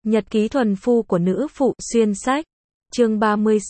Nhật ký thuần phu của nữ phụ xuyên sách. Chương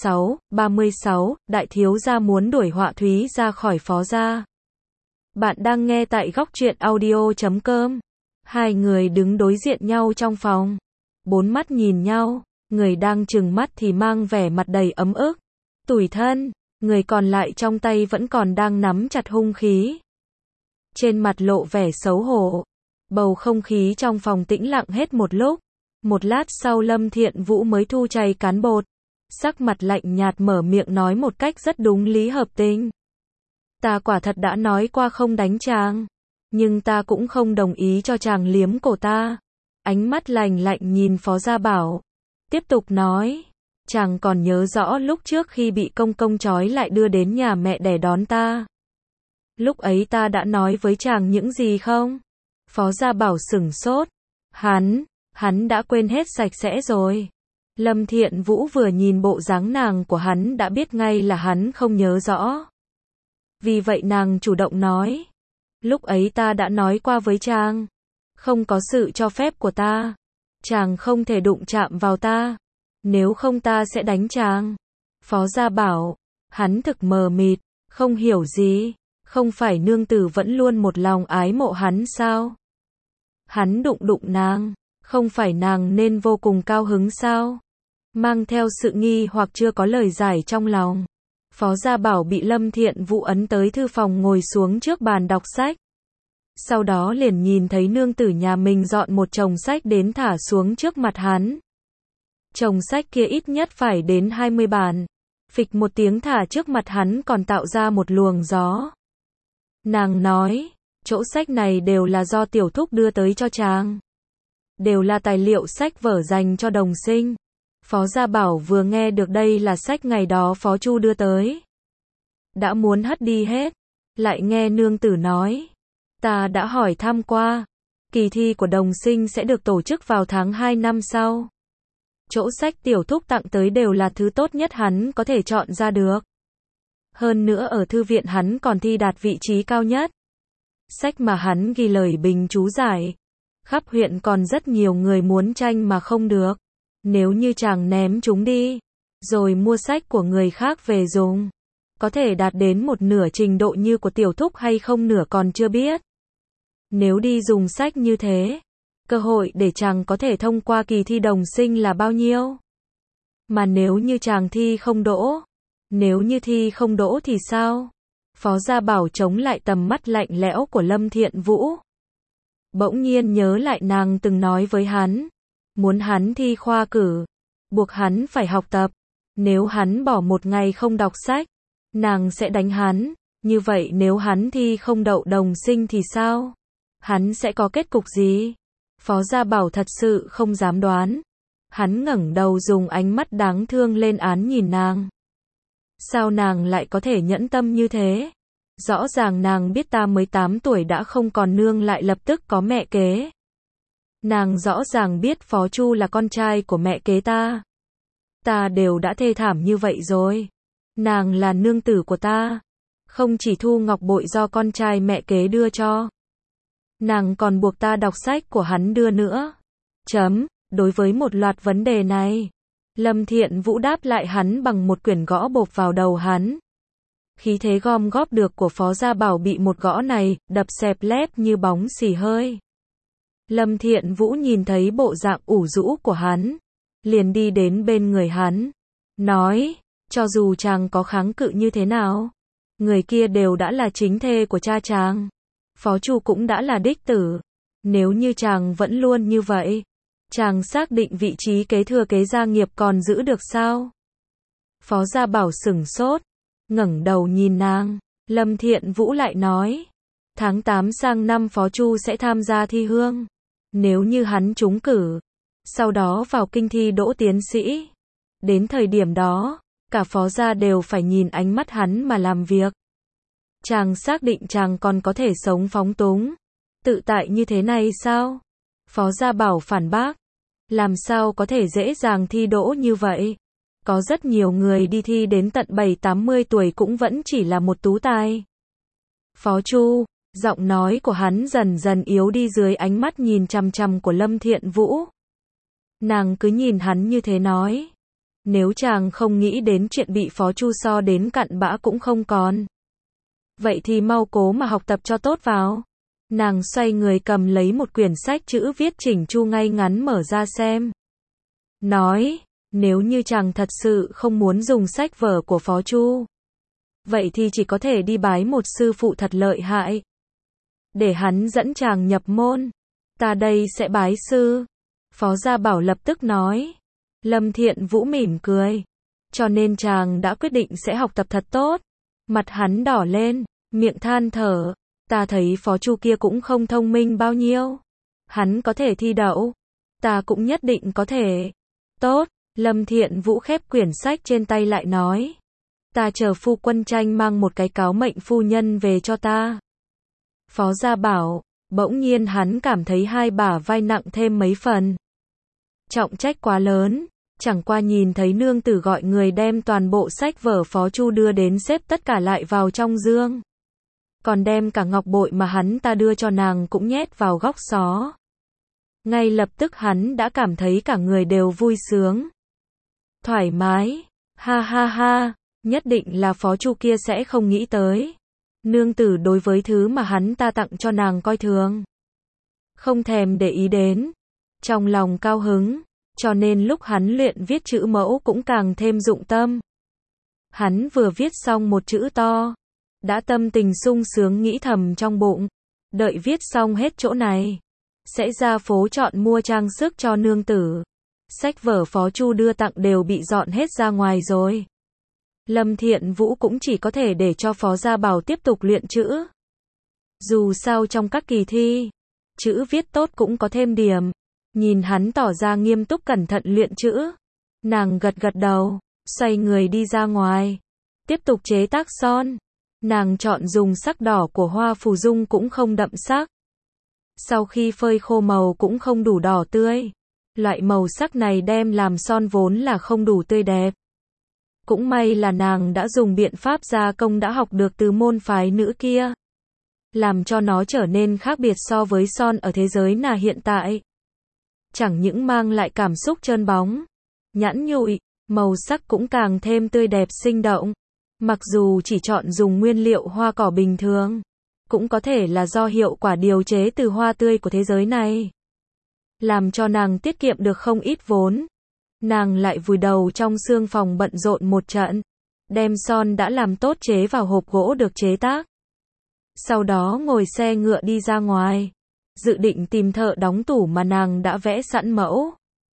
36, đại thiếu gia muốn đuổi Họa Thúy ra khỏi Phó gia. Bạn đang nghe tại góc truyện audio.com. Hai người đứng đối diện nhau trong phòng. Bốn mắt nhìn nhau, người đang trừng mắt thì mang vẻ mặt đầy ấm ức, tủi thân, người còn lại trong tay vẫn còn đang nắm chặt hung khí. Trên mặt lộ vẻ xấu hổ. Bầu không khí trong phòng tĩnh lặng hết một lúc. Một lát sau Lâm Thiện Vũ mới thu chày cán bột. Sắc mặt lạnh nhạt mở miệng nói một cách rất đúng lý hợp tình. Ta quả thật đã nói qua không đánh chàng. Nhưng ta cũng không đồng ý cho chàng liếm cổ ta. Ánh mắt lạnh lạnh nhìn Phó Gia Bảo. Tiếp tục nói. Chàng còn nhớ rõ lúc trước khi bị công công trói lại đưa đến nhà mẹ đẻ đón ta. Lúc ấy ta đã nói với chàng những gì không? Phó Gia Bảo sửng sốt. Hắn đã quên hết sạch sẽ rồi. Lâm Thiện Vũ vừa nhìn bộ dáng nàng của hắn đã biết ngay là hắn không nhớ rõ. Vì vậy nàng chủ động nói. Lúc ấy ta đã nói qua với chàng. Không có sự cho phép của ta. Chàng không thể đụng chạm vào ta. Nếu không ta sẽ đánh chàng. Phó Gia Bảo. Hắn thực mờ mịt, không hiểu gì. Không phải nương tử vẫn luôn một lòng ái mộ hắn sao? Hắn đụng nàng. Không phải nàng nên vô cùng cao hứng sao? Mang theo sự nghi hoặc chưa có lời giải trong lòng. Phó Gia Bảo bị Lâm Thiện Vũ ấn tới thư phòng ngồi xuống trước bàn đọc sách. Sau đó liền nhìn thấy nương tử nhà mình dọn một chồng sách đến thả xuống trước mặt hắn. Chồng sách kia ít nhất phải đến 20 bản. Phịch một tiếng thả trước mặt hắn còn tạo ra một luồng gió. Nàng nói, chỗ sách này đều là do tiểu thúc đưa tới cho chàng. Đều là tài liệu sách vở dành cho đồng sinh. Phó Gia Bảo vừa nghe được đây là sách ngày đó Phó Chu đưa tới. Đã muốn hất đi hết. Lại nghe nương tử nói. Ta đã hỏi thăm qua. Kỳ thi của đồng sinh sẽ được tổ chức vào tháng 2 năm sau. Chỗ sách tiểu thúc tặng tới đều là thứ tốt nhất hắn có thể chọn ra được. Hơn nữa ở thư viện hắn còn thi đạt vị trí cao nhất. Sách mà hắn ghi lời bình chú giải. Khắp huyện còn rất nhiều người muốn tranh mà không được. Nếu như chàng ném chúng đi, rồi mua sách của người khác về dùng, có thể đạt đến một nửa trình độ như của tiểu thúc hay không nửa còn chưa biết. Nếu đi dùng sách như thế, cơ hội để chàng có thể thông qua kỳ thi đồng sinh là bao nhiêu? Mà nếu như chàng thi không đỗ, nếu như thi không đỗ thì sao? Phó Gia Bảo chống lại tầm mắt lạnh lẽo của Lâm Thiện Vũ. Bỗng nhiên nhớ lại nàng từng nói với hắn. Muốn hắn thi khoa cử. Buộc hắn phải học tập. Nếu hắn bỏ một ngày không đọc sách, nàng sẽ đánh hắn. Như vậy nếu hắn thi không đậu đồng sinh thì sao? Hắn sẽ có kết cục gì? Phó Gia Bảo thật sự không dám đoán. Hắn ngẩng đầu dùng ánh mắt đáng thương lên án nhìn nàng. Sao nàng lại có thể nhẫn tâm như thế? Rõ ràng nàng biết ta mới 8 tuổi đã không còn nương lại lập tức có mẹ kế. Nàng rõ ràng biết Phó Chu là con trai của mẹ kế ta. Ta đều đã thê thảm như vậy rồi. Nàng là nương tử của ta. Không chỉ thu ngọc bội do con trai mẹ kế đưa cho. Nàng còn buộc ta đọc sách của hắn đưa nữa. Đối với một loạt vấn đề này, Lâm Thiện Vũ đáp lại hắn bằng một quyển gõ bộp vào đầu hắn. Khí thế gom góp được của Phó Gia Bảo bị một gõ này đập xẹp lép như bóng xì hơi. Lâm Thiện Vũ nhìn thấy bộ dạng ủ rũ của hắn, liền đi đến bên người hắn, nói, cho dù chàng có kháng cự như thế nào, người kia đều đã là chính thê của cha chàng. Phó Chu cũng đã là đích tử. Nếu như chàng vẫn luôn như vậy, chàng xác định vị trí kế thừa kế gia nghiệp còn giữ được sao? Phó Gia Bảo sửng sốt, ngẩng đầu nhìn nàng. Lâm Thiện Vũ lại nói, tháng 8 sang năm Phó Chu sẽ tham gia thi hương. Nếu như hắn trúng cử, sau đó vào kinh thi đỗ tiến sĩ. Đến thời điểm đó, cả Phó gia đều phải nhìn ánh mắt hắn mà làm việc. Chàng xác định chàng còn có thể sống phóng túng, tự tại như thế này sao? Phó Gia Bảo phản bác, làm sao có thể dễ dàng thi đỗ như vậy? Có rất nhiều người đi thi đến tận 7-80 tuổi cũng vẫn chỉ là một tú tài. Phó Chu, giọng nói của hắn dần dần yếu đi dưới ánh mắt nhìn chằm chằm của Lâm Thiện Vũ. Nàng cứ nhìn hắn như thế nói. Nếu chàng không nghĩ đến chuyện bị Phó Chu so đến cặn bã cũng không còn. Vậy thì mau cố mà học tập cho tốt vào. Nàng xoay người cầm lấy một quyển sách chữ viết chỉnh chu ngay ngắn mở ra xem. Nói, nếu như chàng thật sự không muốn dùng sách vở của Phó Chu, vậy thì chỉ có thể đi bái một sư phụ thật lợi hại. Để hắn dẫn chàng nhập môn. Ta đây sẽ bái sư. Phó Gia Bảo lập tức nói. Lâm Thiện Vũ mỉm cười. Cho nên chàng đã quyết định sẽ học tập thật tốt. Mặt hắn đỏ lên, miệng than thở. Ta thấy Phó Chu kia cũng không thông minh bao nhiêu. Hắn có thể thi đậu. Ta cũng nhất định có thể. Tốt, Lâm Thiện Vũ khép quyển sách trên tay lại nói. Ta chờ phu quân tranh mang một cái cáo mệnh phu nhân về cho ta. Phó Gia Bảo, bỗng nhiên hắn cảm thấy hai bả vai nặng thêm mấy phần. Trọng trách quá lớn, chẳng qua nhìn thấy nương tử gọi người đem toàn bộ sách vở Phó Chu đưa đến xếp tất cả lại vào trong dương. Còn đem cả ngọc bội mà hắn ta đưa cho nàng cũng nhét vào góc xó. Ngay lập tức hắn đã cảm thấy cả người đều vui sướng. Thoải mái, ha ha ha, nhất định là Phó Chu kia sẽ không nghĩ tới. Nương tử đối với thứ mà hắn ta tặng cho nàng coi thường. Không thèm để ý đến. Trong lòng cao hứng, cho nên lúc hắn luyện viết chữ mẫu cũng càng thêm dụng tâm. Hắn vừa viết xong một chữ to, đã tâm tình sung sướng nghĩ thầm trong bụng. Đợi viết xong hết chỗ này, sẽ ra phố chọn mua trang sức cho nương tử. Sách vở Phó Chu đưa tặng đều bị dọn hết ra ngoài rồi. Lâm Thiện Vũ cũng chỉ có thể để cho Phó Gia Bảo tiếp tục luyện chữ. Dù sao trong các kỳ thi, chữ viết tốt cũng có thêm điểm. Nhìn hắn tỏ ra nghiêm túc cẩn thận luyện chữ. Nàng gật gật đầu, xoay người đi ra ngoài. Tiếp tục chế tác son. Nàng chọn dùng sắc đỏ của hoa phù dung cũng không đậm sắc. Sau khi phơi khô màu cũng không đủ đỏ tươi. Loại màu sắc này đem làm son vốn là không đủ tươi đẹp. Cũng may là nàng đã dùng biện pháp gia công đã học được từ môn phái nữ kia. Làm cho nó trở nên khác biệt so với son ở thế giới là hiện tại. Chẳng những mang lại cảm xúc trơn bóng, nhẵn nhụi, màu sắc cũng càng thêm tươi đẹp sinh động. Mặc dù chỉ chọn dùng nguyên liệu hoa cỏ bình thường, cũng có thể là do hiệu quả điều chế từ hoa tươi của thế giới này. Làm cho nàng tiết kiệm được không ít vốn. Nàng lại vùi đầu trong sương phòng bận rộn một trận, đem son đã làm tốt chế vào hộp gỗ được chế tác. Sau đó ngồi xe ngựa đi ra ngoài, dự định tìm thợ đóng tủ mà nàng đã vẽ sẵn mẫu.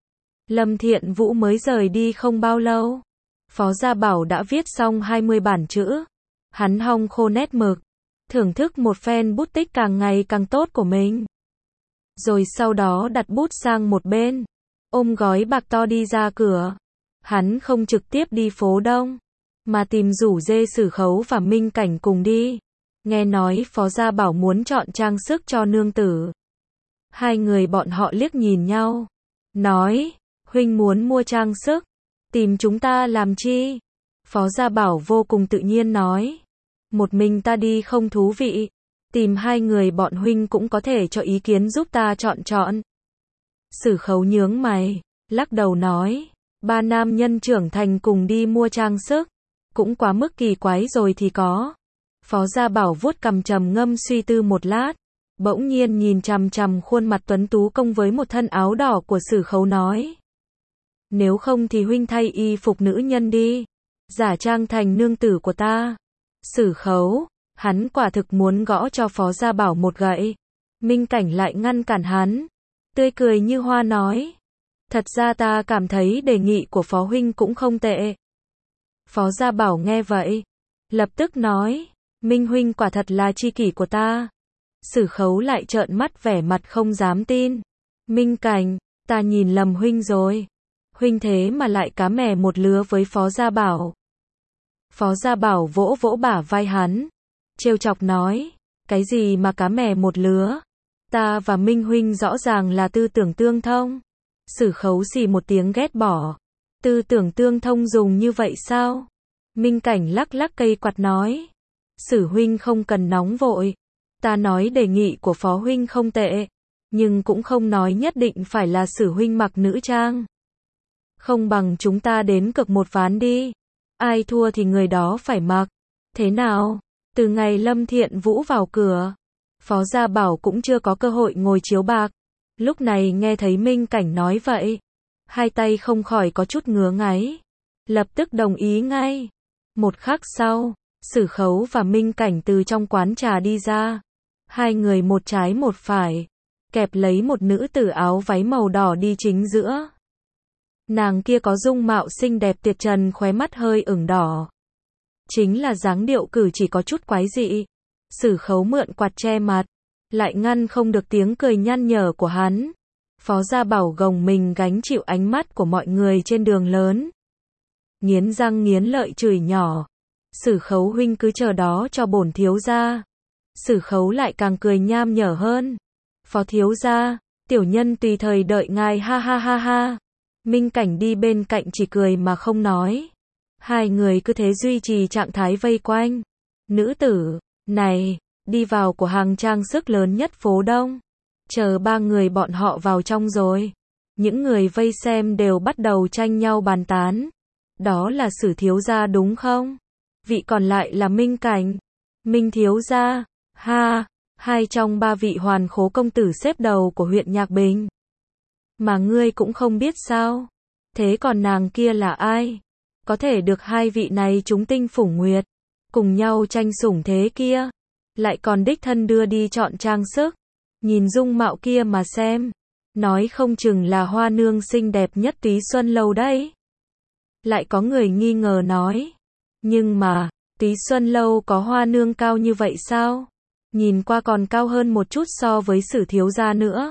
Lâm Thiện Vũ mới rời đi không bao lâu, Phó Gia Bảo đã viết xong 20 bản chữ. Hắn hong khô nét mực, thưởng thức một phen bút tích càng ngày càng tốt của mình. Rồi sau đó đặt bút sang một bên, ôm gói bạc to đi ra cửa. Hắn không trực tiếp đi phố Đông, mà tìm rủ dê Sử Khấu và Minh Cảnh cùng đi. Nghe nói Phó Gia Bảo muốn chọn trang sức cho nương tử. Hai người bọn họ liếc nhìn nhau, nói, huynh muốn mua trang sức, tìm chúng ta làm chi? Phó Gia Bảo vô cùng tự nhiên nói, một mình ta đi không thú vị, tìm hai người bọn huynh cũng có thể cho ý kiến giúp ta chọn. Sử Khấu nhướng mày, lắc đầu nói, ba nam nhân trưởng thành cùng đi mua trang sức, cũng quá mức kỳ quái rồi thì có. Phó Gia Bảo vuốt cằm trầm ngâm suy tư một lát, bỗng nhiên nhìn chằm chằm khuôn mặt tuấn tú công với một thân áo đỏ của Sử Khấu nói, nếu không thì huynh thay y phục nữ nhân đi, giả trang thành nương tử của ta. Sử Khấu, hắn quả thực muốn gõ cho Phó Gia Bảo một gậy. Minh Cảnh lại ngăn cản hắn, tươi cười như hoa nói, thật ra ta cảm thấy đề nghị của Phó huynh cũng không tệ. Phó Gia Bảo nghe vậy, lập tức nói, Minh huynh quả thật là tri kỷ của ta. Sử Khấu lại trợn mắt vẻ mặt không dám tin. Minh Cảnh, ta nhìn lầm huynh rồi. Huynh thế mà lại cá mè một lứa với Phó Gia Bảo. Phó Gia Bảo vỗ vỗ bả vai hắn, trêu chọc nói, cái gì mà cá mè một lứa? Ta và Minh huynh rõ ràng là tư tưởng tương thông. Sử Khấu xì một tiếng ghét bỏ. Tư tưởng tương thông dùng như vậy sao? Minh Cảnh lắc lắc cây quạt nói, Sử huynh không cần nóng vội. Ta nói đề nghị của Phó huynh không tệ. nhưng cũng không nói nhất định phải là Sử huynh mặc nữ trang. Không bằng chúng ta đến cược một ván đi. Ai thua thì người đó phải mặc. Thế nào? Từ ngày Lâm Thiện Vũ vào cửa, Phó Gia Bảo cũng chưa có cơ hội ngồi chiếu bạc. Lúc này nghe thấy Minh Cảnh nói vậy, hai tay không khỏi có chút ngứa ngáy. Lập tức đồng ý ngay. Một khắc sau, Sử Khấu và Minh Cảnh từ trong quán trà đi ra. Hai người một trái một phải, kẹp lấy một nữ tử áo váy màu đỏ đi chính giữa. Nàng kia có dung mạo xinh đẹp tuyệt trần, khóe mắt hơi ửng đỏ. Chính là dáng điệu cử chỉ có chút quái dị. Sử Khấu mượn quạt che mặt, lại ngăn không được tiếng cười nhăn nhở của hắn. Phó Gia Bảo gồng mình gánh chịu ánh mắt của mọi người trên đường lớn. Nghiến răng nghiến lợi chửi nhỏ. Sử Khấu huynh cứ chờ đó cho bổn thiếu gia. Sử Khấu lại càng cười nham nhở hơn. Phó thiếu gia, tiểu nhân tùy thời đợi ngài, ha ha ha ha. Minh Cảnh đi bên cạnh chỉ cười mà không nói. Hai người cứ thế duy trì trạng thái vây quanh. Nữ tử này đi vào của hàng trang sức lớn nhất phố Đông. Chờ ba người bọn họ vào trong rồi, những người vây xem đều bắt đầu tranh nhau bàn tán. Đó là Sử thiếu gia đúng không? Vị còn lại là Minh Cảnh. Minh thiếu gia, ha, hai trong ba vị hoàn khố công tử xếp đầu của huyện Nhạc Bình. Mà ngươi cũng không biết sao? Thế còn nàng kia là ai? Có thể được hai vị này chúng tinh phủng nguyệt, cùng nhau tranh sủng thế kia, lại còn đích thân đưa đi chọn trang sức. Nhìn dung mạo kia mà xem, nói không chừng là hoa nương xinh đẹp nhất Túy Xuân Lâu đấy. Lại có người nghi ngờ nói, nhưng mà, Túy Xuân Lâu có hoa nương cao như vậy sao? Nhìn qua còn cao hơn một chút so với Sử thiếu gia nữa.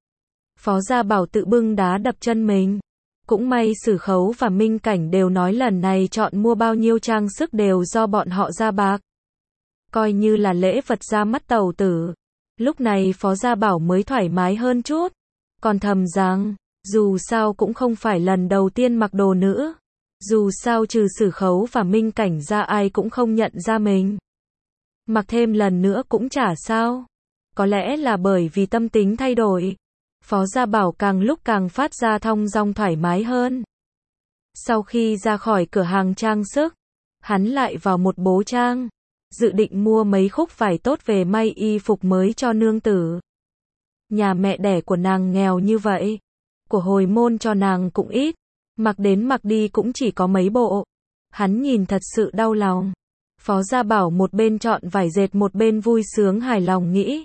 Phó Gia Bảo tự bưng đá đập chân mình. Cũng may Sử Khấu và Minh Cảnh đều nói lần này chọn mua bao nhiêu trang sức đều do bọn họ ra bạc. Coi như là lễ vật ra mắt tàu tử. Lúc này Phó Gia Bảo mới thoải mái hơn chút. Còn thầm rằng, dù sao cũng không phải lần đầu tiên mặc đồ nữ. Dù sao trừ Sử Khấu và Minh Cảnh ra ai cũng không nhận ra mình. Mặc thêm lần nữa cũng chả sao. Có lẽ là bởi vì tâm tính thay đổi. Phó Gia Bảo càng lúc càng phát ra thong dong thoải mái hơn. Sau khi ra khỏi cửa hàng trang sức, hắn lại vào một bố trang, dự định mua mấy khúc vải tốt về may y phục mới cho nương tử. Nhà mẹ đẻ của nàng nghèo như vậy, của hồi môn cho nàng cũng ít, mặc đến mặc đi cũng chỉ có mấy bộ. Hắn nhìn thật sự đau lòng. Phó Gia Bảo một bên chọn vải dệt một bên vui sướng hài lòng nghĩ.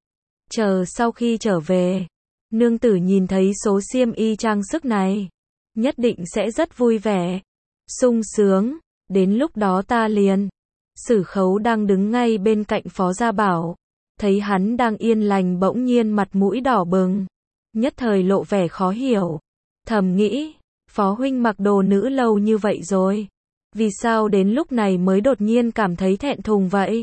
Chờ sau khi trở về, nương tử nhìn thấy số xiêm y trang sức này, nhất định sẽ rất vui vẻ, sung sướng, đến lúc đó ta liền. Sử Khấu đang đứng ngay bên cạnh Phó Gia Bảo, thấy hắn đang yên lành bỗng nhiên mặt mũi đỏ bừng, nhất thời lộ vẻ khó hiểu, thầm nghĩ, Phó huynh mặc đồ nữ lâu như vậy rồi, vì sao đến lúc này mới đột nhiên cảm thấy thẹn thùng vậy?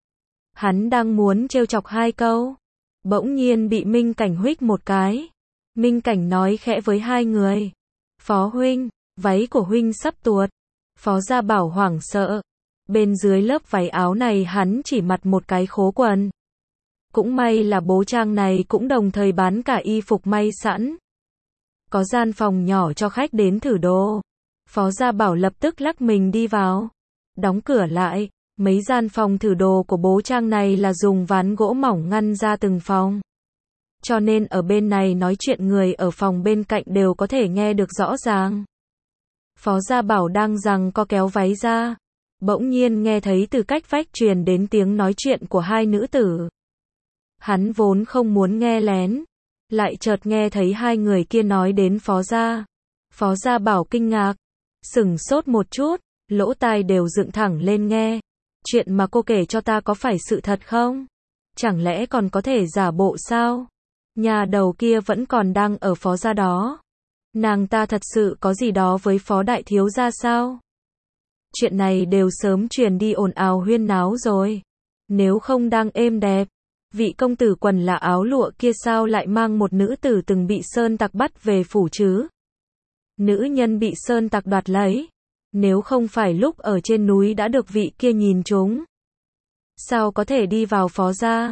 Hắn đang muốn trêu chọc hai câu, bỗng nhiên bị Minh Cảnh huých một cái. Minh Cảnh nói khẽ với hai người, Phó huynh, váy của huynh sắp tuột. Phó Gia Bảo hoảng sợ, bên dưới lớp váy áo này hắn chỉ mặc một cái khố quần. Cũng may là bố trang này cũng đồng thời bán cả y phục may sẵn. Có gian phòng nhỏ cho khách đến thử đồ. Phó Gia Bảo lập tức lắc mình đi vào, đóng cửa lại. Mấy gian phòng thử đồ của bố trang này là dùng ván gỗ mỏng ngăn ra từng phòng. Cho nên ở bên này nói chuyện người ở phòng bên cạnh đều có thể nghe được rõ ràng. Phó Gia Bảo đang giằng co kéo váy ra, bỗng nhiên nghe thấy từ cách vách truyền đến tiếng nói chuyện của hai nữ tử. Hắn vốn không muốn nghe lén, lại chợt nghe thấy hai người kia nói đến Phó Gia. Phó Gia Bảo kinh ngạc, sửng sốt một chút, lỗ tai đều dựng thẳng lên nghe. Chuyện mà cô kể cho ta có phải sự thật không? Chẳng lẽ còn có thể giả bộ sao? Nhà đầu kia vẫn còn đang ở Phó Gia đó. Nàng ta thật sự có gì đó với Phó đại thiếu gia sao? Chuyện này đều sớm truyền đi ồn ào huyên náo rồi. Nếu không đang êm đẹp, vị công tử quần là áo lụa kia sao lại mang một nữ tử từng bị sơn tặc bắt về phủ chứ? Nữ nhân bị sơn tặc đoạt lấy, nếu không phải lúc ở trên núi đã được vị kia nhìn trúng, sao có thể đi vào Phó Gia?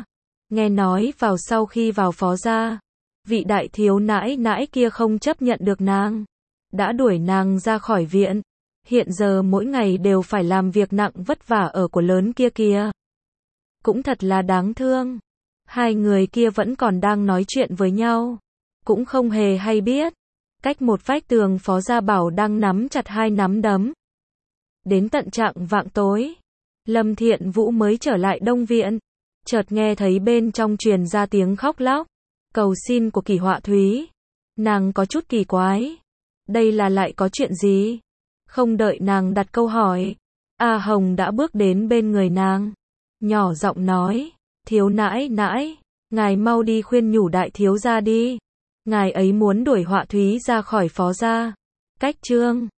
Nghe nói sau khi vào phó gia, vị đại thiếu nãi nãi kia không chấp nhận được nàng, đã đuổi nàng ra khỏi viện. Hiện giờ mỗi ngày đều phải làm việc nặng vất vả ở của lớn kia kìa. Cũng thật là đáng thương. Hai người kia vẫn còn đang nói chuyện với nhau, cũng không hề hay biết. Cách một vách tường Phó Gia Bảo đang nắm chặt hai nắm đấm. Đến tận chạng vạng tối, Lâm Thiện Vũ mới trở lại Đông Viện. Chợt nghe thấy bên trong truyền ra tiếng khóc lóc, cầu xin của Kỷ Họa Thúy. Nàng có chút kỳ quái. Đây là lại có chuyện gì? Không đợi nàng đặt câu hỏi, A Hồng đã bước đến bên người nàng, nhỏ giọng nói, thiếu nãi nãi, ngài mau đi khuyên nhủ đại thiếu gia đi. Ngài ấy muốn đuổi Họa Thúy ra khỏi phó gia. Cách chương